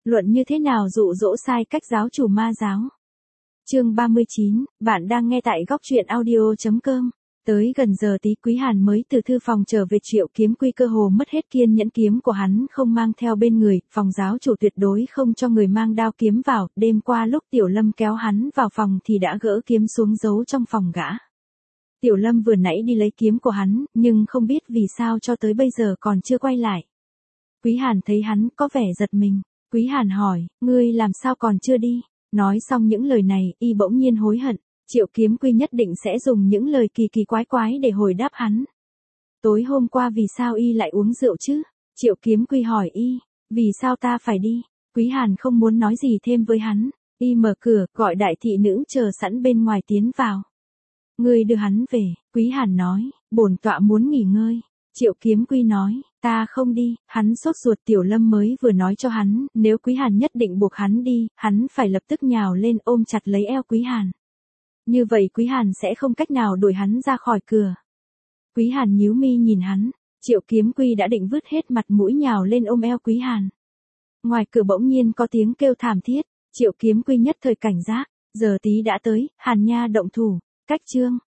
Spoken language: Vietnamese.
Luận như thế nào dụ dỗ sai cách giáo chủ ma giáo. Chương 39, bạn đang nghe tại góc truyện audio.com. Tới gần giờ tí Quý Hàn mới từ thư phòng trở về. Triệu Kiếm Quy cơ hồ mất hết kiên nhẫn, kiếm của hắn không mang theo bên người, phòng giáo chủ tuyệt đối không cho người mang đao kiếm vào. Đêm qua lúc Tiểu Lâm kéo hắn vào phòng thì đã gỡ kiếm xuống giấu trong phòng gã. Tiểu Lâm vừa nãy đi lấy kiếm của hắn, nhưng không biết vì sao cho tới bây giờ còn chưa quay lại. Quý Hàn thấy hắn có vẻ giật mình. Quý Hàn hỏi, ngươi làm sao còn chưa đi? Nói xong những lời này, y bỗng nhiên hối hận. Triệu Kiếm Quy nhất định sẽ dùng những lời kỳ kỳ quái quái để hồi đáp hắn. Tối hôm qua vì sao y lại uống rượu chứ? Triệu Kiếm Quy hỏi y, vì sao ta phải đi? Quý Hàn không muốn nói gì thêm với hắn. Y mở cửa, gọi đại thị nữ chờ sẵn bên ngoài tiến vào. Ngươi đưa hắn về, Quý Hàn nói, bổn tọa muốn nghỉ ngơi. Triệu Kiếm Quy nói, ta không đi. Hắn sốt ruột. Tiểu Lâm mới vừa nói cho hắn, nếu Quý Hàn nhất định buộc hắn đi, hắn phải lập tức nhào lên ôm chặt lấy eo Quý Hàn. Như vậy Quý Hàn sẽ không cách nào đuổi hắn ra khỏi cửa. Quý Hàn nhíu mi nhìn hắn. Triệu Kiếm Quy đã định vứt hết mặt mũi nhào lên ôm eo Quý Hàn. Ngoài cửa bỗng nhiên có tiếng kêu thảm thiết. Triệu Kiếm Quy nhất thời cảnh giác. Giờ tí đã tới, Hàn Nha động thủ. Cách chương